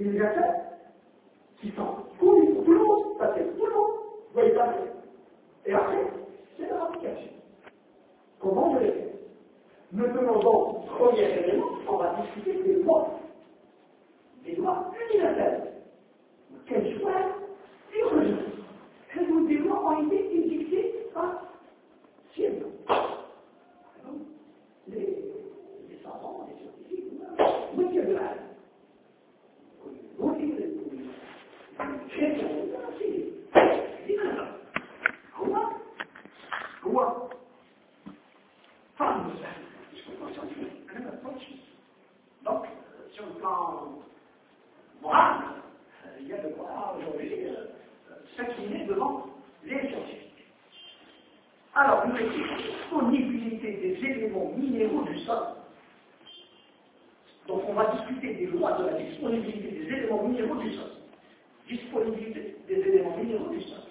universels qui sont connus pour tout le monde, parce que tout le monde doit y passer. Et après, c'est leur application. Comment je l'ai fait? Nous tenons donc, premier élément, on va discuter des lois universelles. Quelles soient les religions. Et nos des lois ont été édictées par siècles. Les savants, les scientifiques, oui, il y a de la chrétiens, c'est comme Quoi femme, je comprends scientifique, donc, sur le plan moral, il y a de quoi aujourd'hui s'incliner devant les scientifiques. Alors, nous étudions la disponibilité des éléments minéraux du sol. Donc, on va discuter des lois de la disponibilité des éléments minéraux du sol. Disponibilité des éléments minéraux du sol.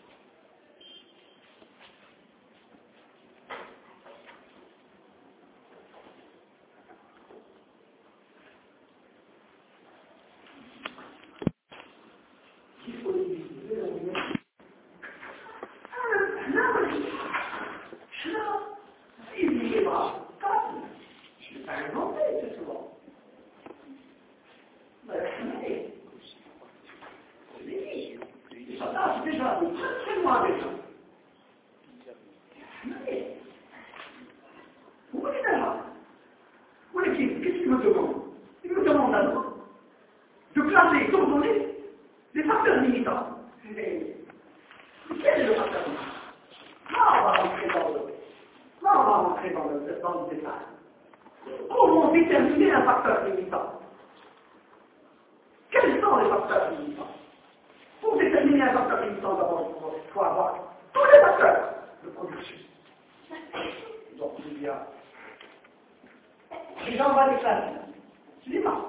De classer, d'ordonner les facteurs limitants. Quel est le facteur limitant? Là, on va rentrer dans le détail. Comment déterminer un facteur limitant? Quels sont les facteurs limitants? Pour déterminer un facteur limitant, d'abord, il faut avoir tous les facteurs de production. Donc, il y a. Et là, on va les classer. Je dis pas.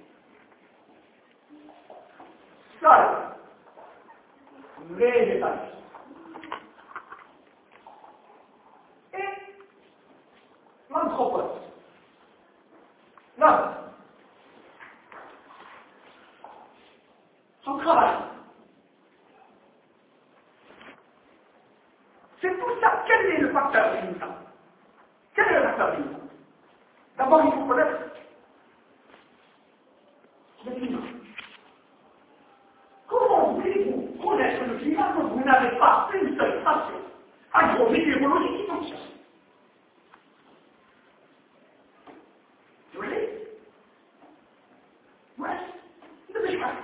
Sol, végétation. Et l'anthropode. L'homme. Son travail. C'est tout ça. Quel est le facteur limitant? Quel est le facteur limitant? D'abord, il faut connaître le climat. Comment voulez-vous connaître le climat quand vous n'avez pas une seule station agrométéorologique qui fonctionne? Vous voyez? Ouais, ne devez pas.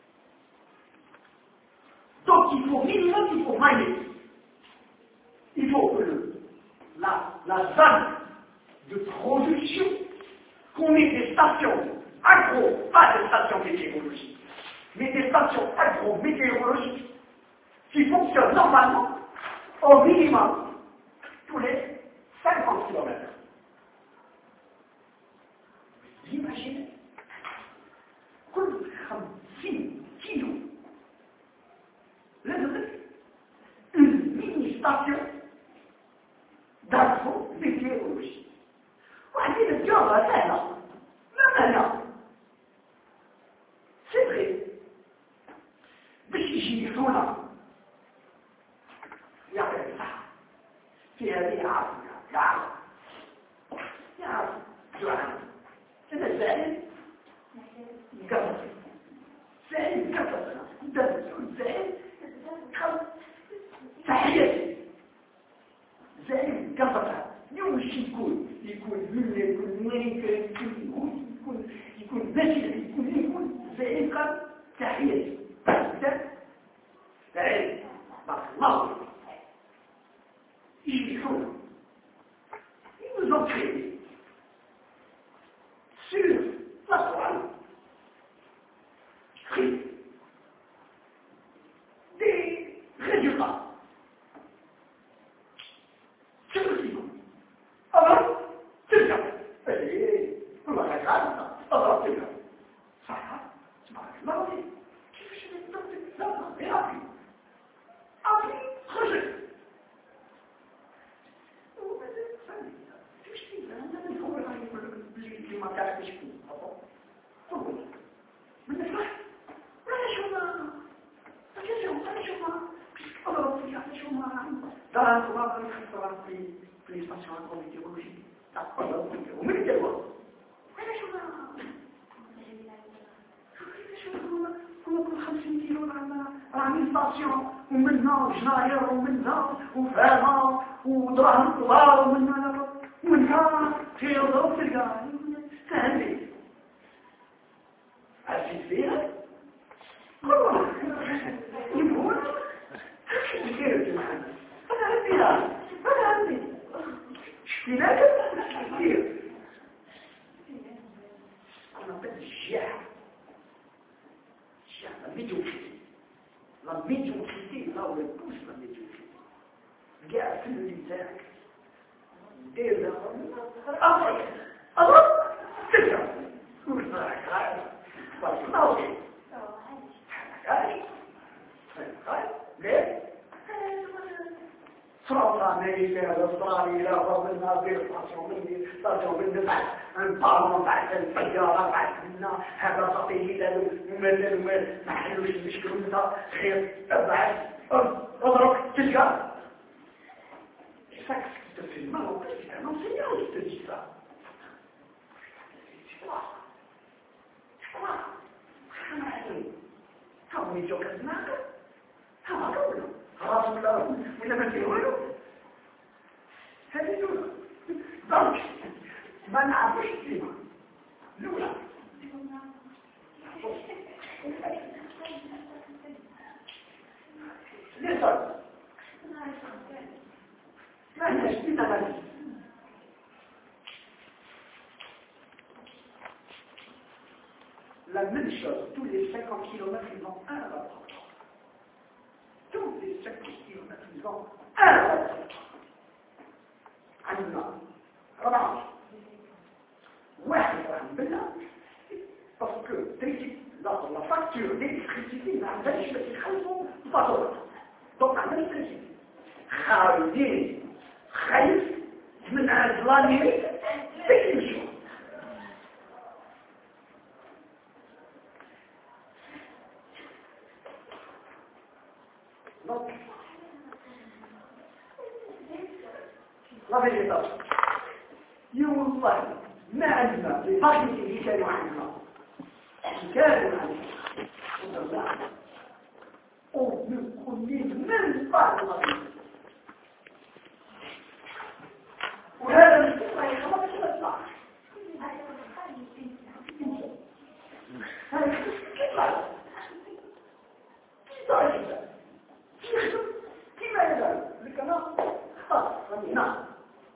Donc, il faut minimum, il faut mailler. Il faut que la zone de production, qu'on ait des stations pas des stations météorologiques, mais des stations agrométéorologiques qui fonctionnent normalement au minimum tous les 50 km. Vous imaginez? 50 kilos. Une mini-station d'agrométéorologie. Voici le job à faire, non? Non. C'est vrai. Mais si j'y sont là, il y a ça. C'est un diable. C'est le zèle. زي قطعة يمشي يكون ملة يكون ملكة يكون نشر يكون زي تحية تعالي بارك الله يجيبون ils nous ont créé sur la toile des résultats. C'est possible. Alors, c'est le cas. On va faire ça. Alors, c'est le cas. Ça va. Tu m'as demandé. Qu'est-ce que je vais te donner ça? Et appris. Rejet. Il faut que je me cache que je peux. Mais les stations agrométéorologiques. Vous me dites quoi? كل 50 كيلو راه ستاسيون ومنها جناير ومنها وفاغا ودراهم كبار ومنها تيضرب تلقى سهل عرفتي فيها؟ والله يقول كيف معنا انا عندي شفيناك كثير انا بدي الشياح la médiocrité, là où elle pousse la médiocrité. Regarde, c'est le litère. Alors, c'est ça. Où est la grâce? Pas de mal. Mais, France, Amérique, Australie, l'Europe, الناظر، ستاسيون بالنبعث، البارلمان بعث السيارة بعث لنا، هذا صفيه له ومازال ما حلوش المشكل انت خير ابعث اضرب تلقى. C'est ça que te fait mal en fait, c'est un enseignant qui te dit ça. C'est quoi? C'est quoi? هم يجوك الزناقة؟ هم أقوله خلاص ولا ما تقوله؟ هذه دولة donc ما نعرفش فيها الأولى ليه صار؟ ما هناش فينا غالي la même chose, tous les 50 km, ils ont un laboratoire. Tous les 50 km, ils ont un laboratoire. عندنا ربعة واحد راهم بالله باسكو لا فاكتور d'électricité ما عندهاش باش يخلصوا الفاتورة دونك ما عندهاش électricité خايفين خايف من عند لاميريك باش يمشوا دونك لا فيجيتاسيون يوم الله ما عندنا الفاكتور اللي كانوا عندنا on ne connaît même pas le matin. وهذا الفكرة يخلص الإصلاح. هذا كيف لا؟ كيف تعرف؟ كيف لا يزال؟ لكن خلاص هنا.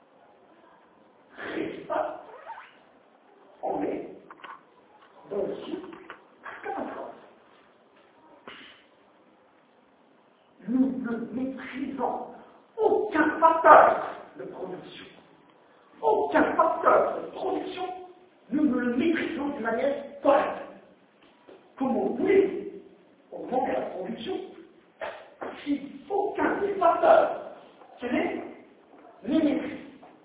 On est dans le sud. Nous ne maîtrisons aucun facteur de production. Aucun facteur de production, nous ne le maîtrisons de manière correcte. Comment voulez augmenter la production si aucun des facteurs n'est maîtrisé?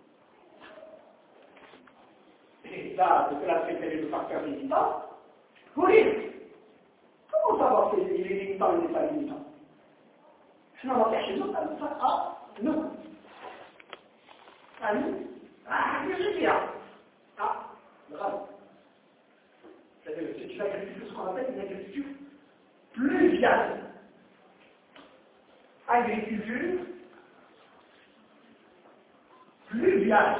Et là, c'est la préférée de facteur limitant. Vous dites, comment savoir si il est limitant ou il n'est pas limitant? Finalement, chez nous, ah, nous. Ah, nous. Ah, je sais bien. Ah, bravo. C'est une agriculture, ce qu'on appelle une agriculture pluviale. Agriculture pluviale.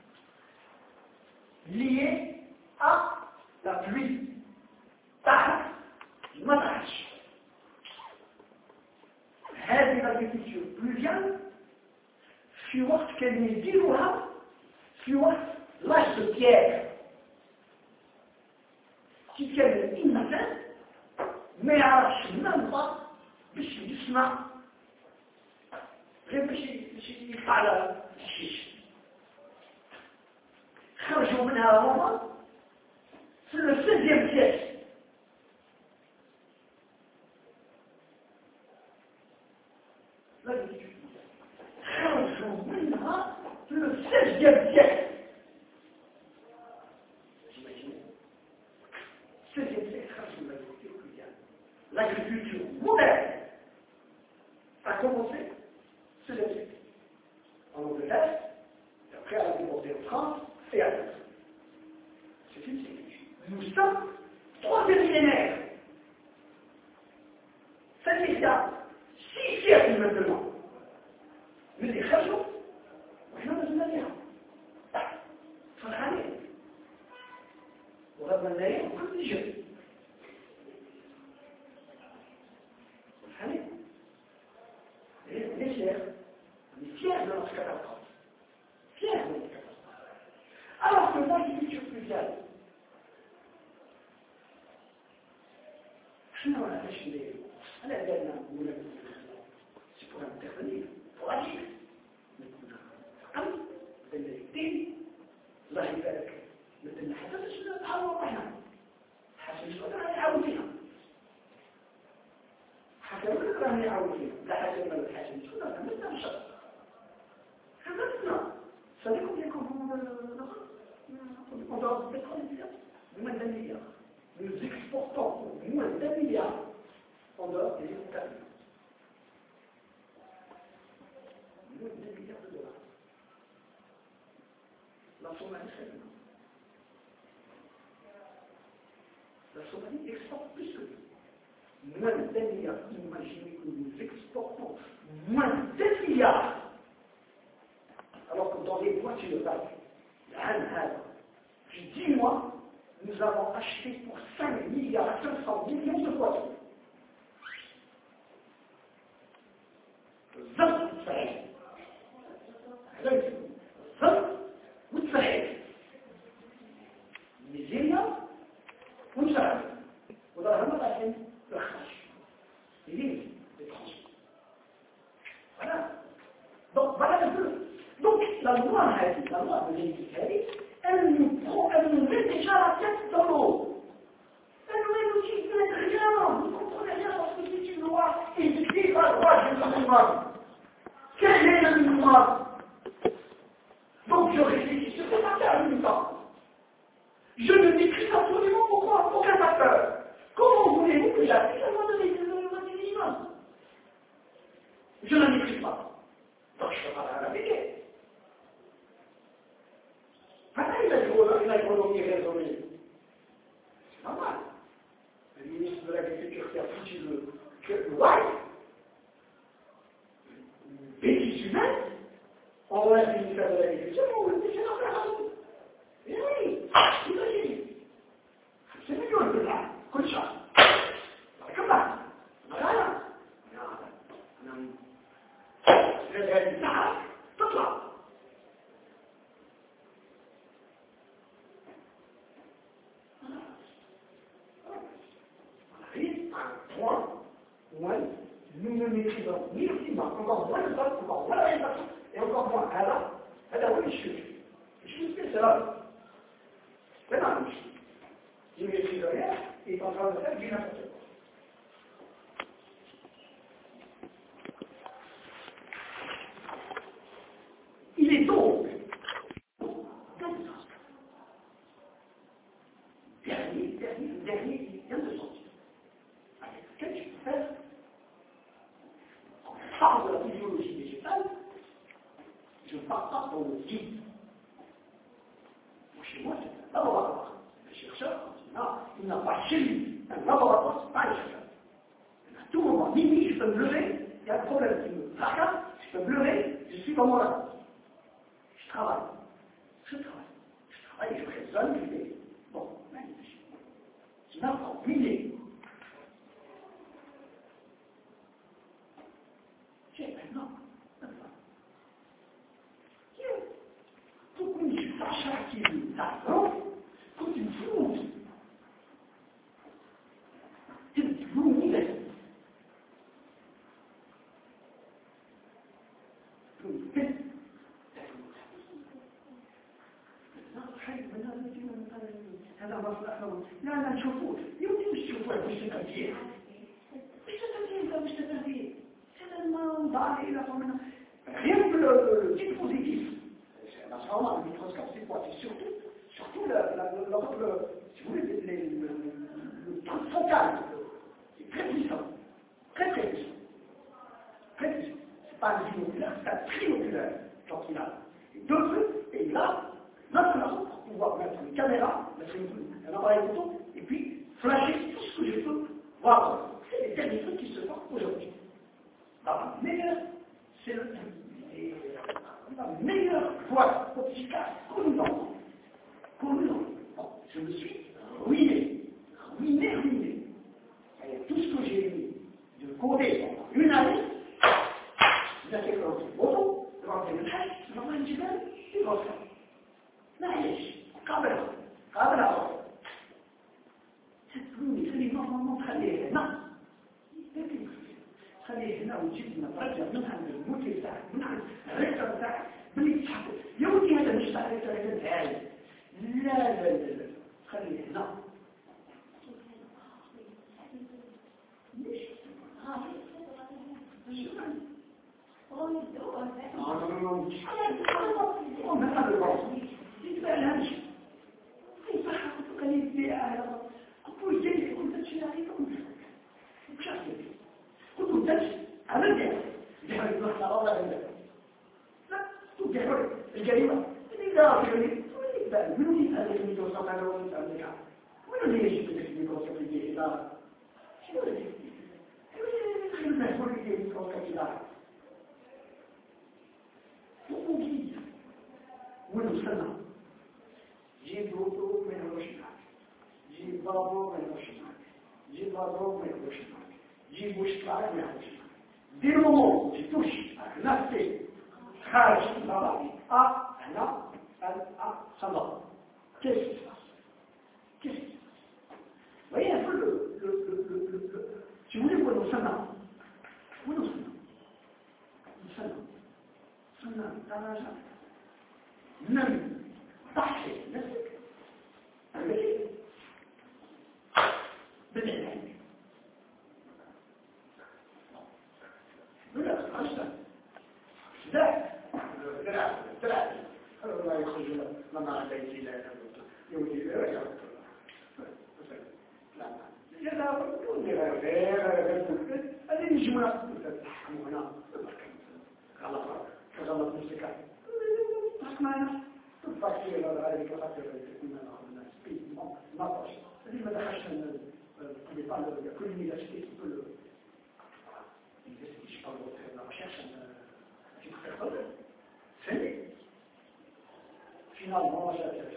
Liée à la pluie. تحت المطر. هذه الأجريكولتور بلوفيال في وقت كانوا يديروها في وقت لاج دو بيير كي كان الإنسان ما يعرفش المنطق باش يصنع غير باش يفعل الشيش خرجوا منها هما في السيزيام سياسي خرجوا منها في السيزيام سياسي السيزيام سياسي خرجوا من l'agriculture moderne a commencé, c'est le siècle. en Angleterre, et après elle a déporté en France et à l'Est. C'est une série. Nous sommes troisième millénaire. Ça veut dire qu'il y a 6 siècles maintenant. Mais les خرجوا وإحنا مازلنا فيها. فرحانين. وغادنا نلاقيهم كل جهة. فرحانين. Les chers, on est fiers de notre catastrophe. Fiers de notre catastrophe. Alors que moi, je suis toujours plus fier. شنو انا باش ندير؟ انا دارنا ولا سي بور انترفينير بور اجير عقل بين الدين الله يبارك مثل حتى باش نعاونوا روحنا حسن شو راه يعاون فيها حتى ولا راه يعاون فيها لا حسن ولا حسن شو راه مثل الشر حدثنا صديقكم يكون on doit être moins d'un milliard. Nous exportons moins d'un milliard en dehors des États-Unis. Moins d'un milliard de dollars. La Somalie, c'est bien. La Somalie exporte plus que nous. Moins d'un milliard. Imaginez que nous exportons moins d'un milliard. Alors que dans les voitures, depuis 10 mois, nous avons acheté pour 5 milliards à 500 millions de voitures. 20 صحيح. 20 وصحيح. نيجيريا ونساعد. وضربنا لكن الخرج. يجي يتخرج. Voilà. Donc voilà un peu. Donc la loi de l'égalité, elle nous met déjà la tête dans l'eau. Elle nous dit que vous n'êtes rien, vous ne comprenez rien parce que c'est une loi écrite à la loi du minimum. Quel est le minimum? Donc je réfléchis, je ne sais pas faire le minimum. Je ne maîtrise absolument aucun facteur. Comment voulez-vous que j'applique la loi du minimum? Je ne maîtrise pas. Donc je ne peux pas l'appliquer. L'économie raisonnée. C'est normal. Le ministre de l'Agriculture qui a foutu le white, une bêtise humaine, on va le ministère de l'Agriculture, on va le laisser dans la raison. Et oui, imagine. C'est mieux que là, comme ça. Comme ça. Voilà. C'est réalisable. Tout là. Nous ne maîtrisons ni le climat, encore moins le sol, encore moins la végétation, et encore moins oui, je suis spécial. C'est là, il ne maîtrise rien, il est en train de faire du n'importe quoi. Il est donc dernier qui vient de sortir. Avec lequel je peux faire parle de la physiologie végétale, je ne parle pas dans le vide. Chez moi, c'est un laboratoire. Le chercheur, il n'a pas chez lui. Un laboratoire, ce n'est pas un chercheur. À tout moment, minuit, je peux me lever, il y a un problème qui me fracasse, je peux me lever, je suis dans mon labo. Je travaille. Je travaille, je raisonne, je fais. Bon, magnifique. Je m'apprends une idée. Maintenant, pourquoi je sache qu'il est d'accord quand il floute? Il floute. لا نشوفوه يمكن نشوفوه مش تنبيه مش تنبيه on va aller là rien que le dispositif. Le microscope, c'est quoi? C'est surtout si vous voulez, le truc focal. C'est très puissant. Très puissant. Très puissant. C'est pas un binoculaire, c'est un trioculaire. Quand finale. Et d'autres, et là, maintenant, pour pouvoir mettre une caméra, mettre un appareil photo, et puis flasher tout ce que je peux voir. C'est les derniers trucs qui se font aujourd'hui. La meilleure voie opticale que nous avons. Bon, je me suis ruiné. Et tout ce que j'ai mis de côté pendant une année, la technologie photo, ربي بالحج ربي الجبال في الوسط معليش قابلها تقولي خلي ماما تخليه هنا خليه هنا وتجيب لنا ترجع من عند الموتي بتاعك من عند الريكتر بتاعك بلي تحكم يا ولدي هذا مش تاع الريكتر هذا عالي لا خليه هنا ليش الجريمة اللي لا تجري من هذا اللي توصل على وين أمريكا وين اللي يجي في توصل في الإدارة شنو اللي المسؤول اللي توصل في الإدارة وقولي ونوصلنا جيب روتو ما يروحش معك جيب بابو ما يروحش معك جيب بابو ما يروحش معك جيب وش معك ما يروحش معك دير مومون تتوش نفسي خارج الصلاة هنا صلاة كيف وهي كل تقولي ونوصلنا وصلنا تراجع نم ضحي نفسك بالعلم ولا عشان لا الله يخرج لما عليك لا يودي لا هذه نجمة تحكموا هنا غلط موسيقى تسمعنا تفكر على ذلك خاطر كنا ناخذ الناس سبيد ما طاش اللي ما دخلش اللي طالب كل ميلا سبيد كله يجلس يشتغل في الرشاش في الخطر ثاني فينالمون جاء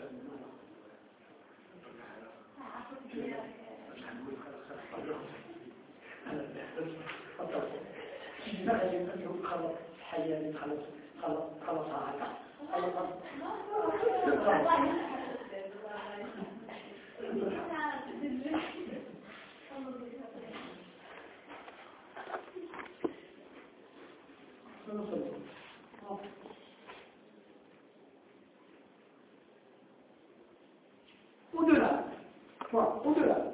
خلص حياتي خلص هذا au-delà